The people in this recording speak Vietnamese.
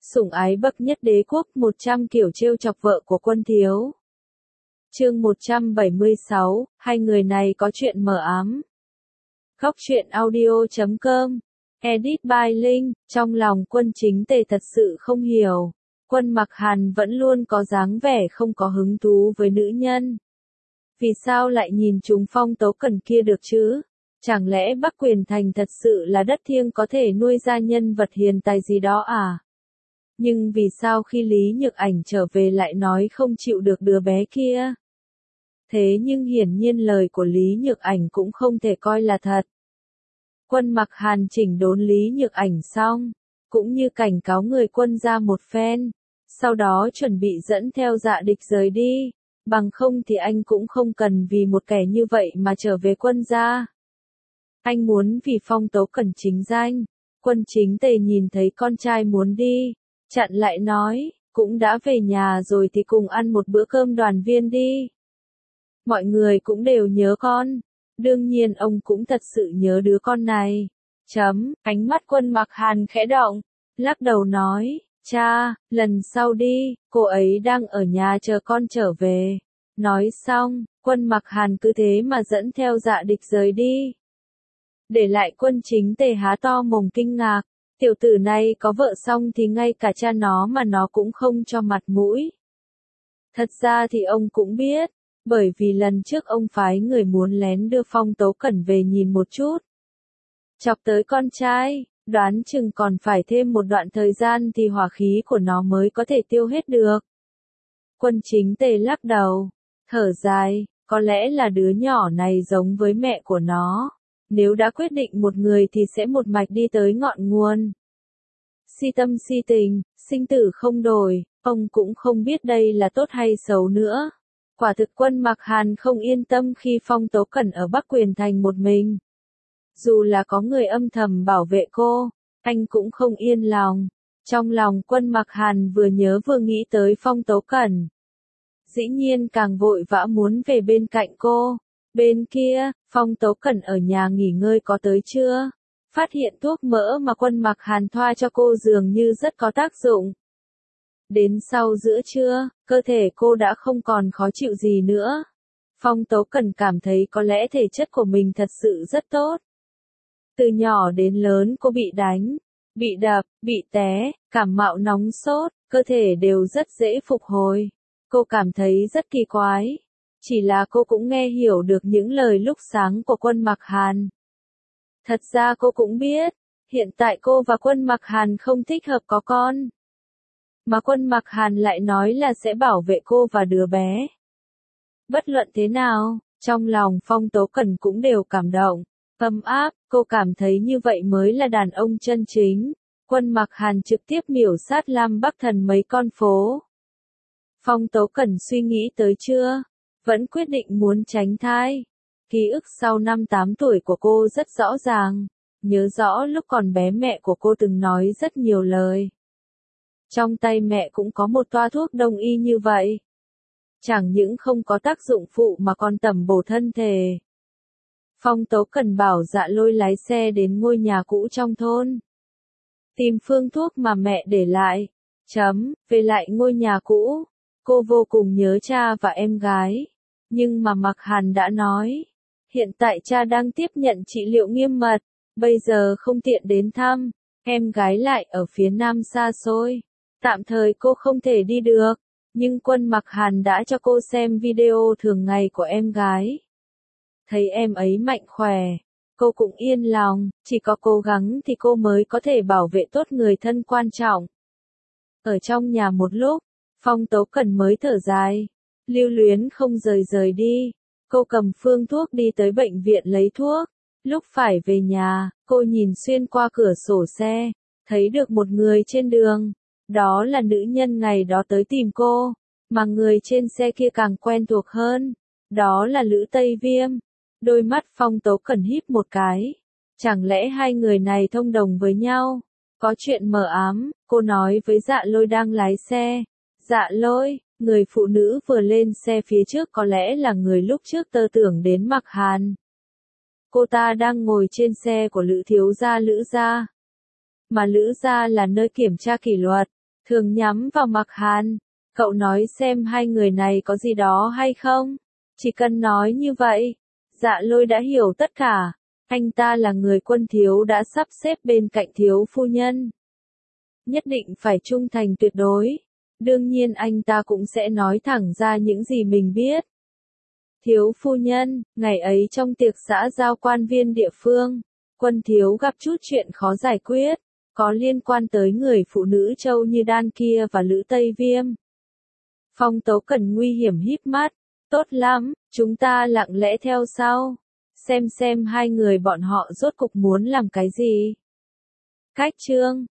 Sủng ái bậc nhất đế quốc, 100 kiểu trêu chọc vợ của Quân thiếu. Chương 176, hai người này có chuyện mờ ám. Góc truyện audio.com. Edit by Linh. Trong lòng Quân Chính Tề thật sự không hiểu. Quân Mặc Hàn vẫn luôn có dáng vẻ không có hứng thú với nữ nhân. Vì sao lại nhìn chúng Phong Tấu Cẩn kia được chứ? Chẳng lẽ Bắc Quyền Thành thật sự là đất thiêng có thể nuôi ra nhân vật hiền tài gì đó à? Nhưng vì sao khi Lý Nhược Ảnh trở về lại nói không chịu được đứa bé kia? Thế nhưng hiển nhiên lời của Lý Nhược Ảnh cũng không thể coi là thật. Quân Mặc Hàn chỉnh đốn Lý Nhược Ảnh xong, cũng như cảnh cáo người Quân ra một phen, sau đó chuẩn bị dẫn theo Dạ Địch rời đi, bằng không thì anh cũng không cần vì một kẻ như vậy mà trở về Quân ra. Anh muốn vì Phong Tấu Cẩn chính danh. Quân Chính Tề nhìn thấy con trai muốn đi, chặn lại nói, cũng đã về nhà rồi thì cùng ăn một bữa cơm đoàn viên đi. Mọi người cũng đều nhớ con, đương nhiên ông cũng thật sự nhớ đứa con này. Ánh mắt Quân Mặc Hàn khẽ động, lắc đầu nói, cha, lần sau đi, cô ấy đang ở nhà chờ con trở về. Nói xong, Quân Mặc Hàn cứ thế mà dẫn theo Dạ Địch rời đi. Để lại Quân Chính Tề há to mồm kinh ngạc, tiểu tử này có vợ xong thì ngay cả cha nó mà nó cũng không cho mặt mũi. Thật ra thì ông cũng biết, bởi vì lần trước ông phái người muốn lén đưa Phong Tấu Cẩn về nhìn một chút. Chọc tới con trai, đoán chừng còn phải thêm một đoạn thời gian thì hỏa khí của nó mới có thể tiêu hết được. Quân Chính Tề lắc đầu, thở dài, có lẽ là đứa nhỏ này giống với mẹ của nó. Nếu đã quyết định một người thì sẽ một mạch đi tới ngọn nguồn. Si tâm si tình, sinh tử không đổi, ông cũng không biết đây là tốt hay xấu nữa. Quả thực Quân Mặc Hàn không yên tâm khi Phong Tấu Cẩn ở Bắc Quyền Thành một mình. Dù là có người âm thầm bảo vệ cô, anh cũng không yên lòng. Trong lòng Quân Mặc Hàn vừa nhớ vừa nghĩ tới Phong Tấu Cẩn. Dĩ nhiên càng vội vã muốn về bên cạnh cô. Bên kia, Phong Tấu Cẩn ở nhà nghỉ ngơi có tới chưa? Phát hiện thuốc mỡ mà Quân Mặc Hàn thoa cho cô dường như rất có tác dụng. Đến sau giữa trưa, cơ thể cô đã không còn khó chịu gì nữa. Phong Tấu Cẩn cảm thấy có lẽ thể chất của mình thật sự rất tốt. Từ nhỏ đến lớn cô bị đánh, bị đập, bị té, cảm mạo nóng sốt, cơ thể đều rất dễ phục hồi. Cô cảm thấy rất kỳ quái. Chỉ là cô cũng nghe hiểu được những lời lúc sáng của Quân Mặc Hàn. Thật ra cô cũng biết, hiện tại cô và Quân Mặc Hàn không thích hợp có con. Mà Quân Mặc Hàn lại nói là sẽ bảo vệ cô và đứa bé. Bất luận thế nào, trong lòng Phong Tấu Cẩn cũng đều cảm động, ấm áp, cô cảm thấy như vậy mới là đàn ông chân chính. Quân Mặc Hàn trực tiếp miểu sát Lam Bắc Thần mấy con phố. Phong Tấu Cẩn suy nghĩ tới chưa? Vẫn quyết định muốn tránh thai. Ký ức sau năm 8 tuổi của cô rất rõ ràng. Nhớ rõ lúc còn bé mẹ của cô từng nói rất nhiều lời. Trong tay mẹ cũng có một toa thuốc đông y như vậy. Chẳng những không có tác dụng phụ mà còn tẩm bổ thân thể. Phong Tấu Cẩn bảo Dạ Lôi lái xe đến ngôi nhà cũ trong thôn. Tìm phương thuốc mà mẹ để lại. Về lại ngôi nhà cũ. Cô vô cùng nhớ cha và em gái. Nhưng mà Mặc Hàn đã nói, hiện tại cha đang tiếp nhận trị liệu nghiêm mật, bây giờ không tiện đến thăm, em gái lại ở phía nam xa xôi. Tạm thời cô không thể đi được, nhưng Quân Mặc Hàn đã cho cô xem video thường ngày của em gái. Thấy em ấy mạnh khỏe, cô cũng yên lòng, chỉ có cố gắng thì cô mới có thể bảo vệ tốt người thân quan trọng. Ở trong nhà một lúc, Phong Tấu Cẩn mới thở dài. Lưu luyến không rời đi. Cô cầm phương thuốc đi tới bệnh viện lấy thuốc. Lúc phải về nhà, cô nhìn xuyên qua cửa sổ xe, thấy được một người trên đường. Đó là nữ nhân ngày đó tới tìm cô, mà người trên xe kia càng quen thuộc hơn. Đó là Lữ Tây Viêm. Đôi mắt Phong Tấu Cẩn híp một cái. Chẳng lẽ hai người này thông đồng với nhau? Có chuyện mờ ám, cô nói với Dạ Lôi đang lái xe. Dạ Lôi. Người phụ nữ vừa lên xe phía trước có lẽ là người lúc trước tơ tưởng đến Mặc Hàn. Cô ta đang ngồi trên xe của Lữ thiếu gia Lữ gia. Mà Lữ gia là nơi kiểm tra kỷ luật. thường nhắm vào Mạc Hàn. Cậu nói xem hai người này có gì đó hay không? Chỉ cần nói như vậy. Dạ Lôi đã hiểu tất cả. Anh ta là người Quân thiếu đã sắp xếp bên cạnh thiếu phu nhân. Nhất định phải trung thành tuyệt đối. Đương nhiên anh ta cũng sẽ nói thẳng ra những gì mình biết. Thiếu phu nhân, ngày ấy trong tiệc xã giao quan viên địa phương, Quân thiếu gặp chút chuyện khó giải quyết, có liên quan tới người phụ nữ Châu Như Đan kia và Lữ Tây Viêm. Phong Tấu Cần nguy hiểm híp mắt, tốt lắm, chúng ta lặng lẽ theo sau, xem hai người bọn họ rốt cục muốn làm cái gì. Cách chương